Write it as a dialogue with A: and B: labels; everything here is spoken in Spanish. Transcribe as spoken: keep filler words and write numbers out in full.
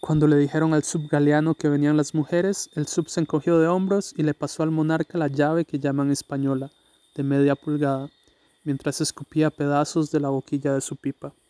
A: Cuando le dijeron al subgaleano que venían las mujeres, el sub se encogió de hombros y le pasó al monarca la llave que llaman española, de media pulgada, mientras escupía pedazos de la boquilla de su pipa.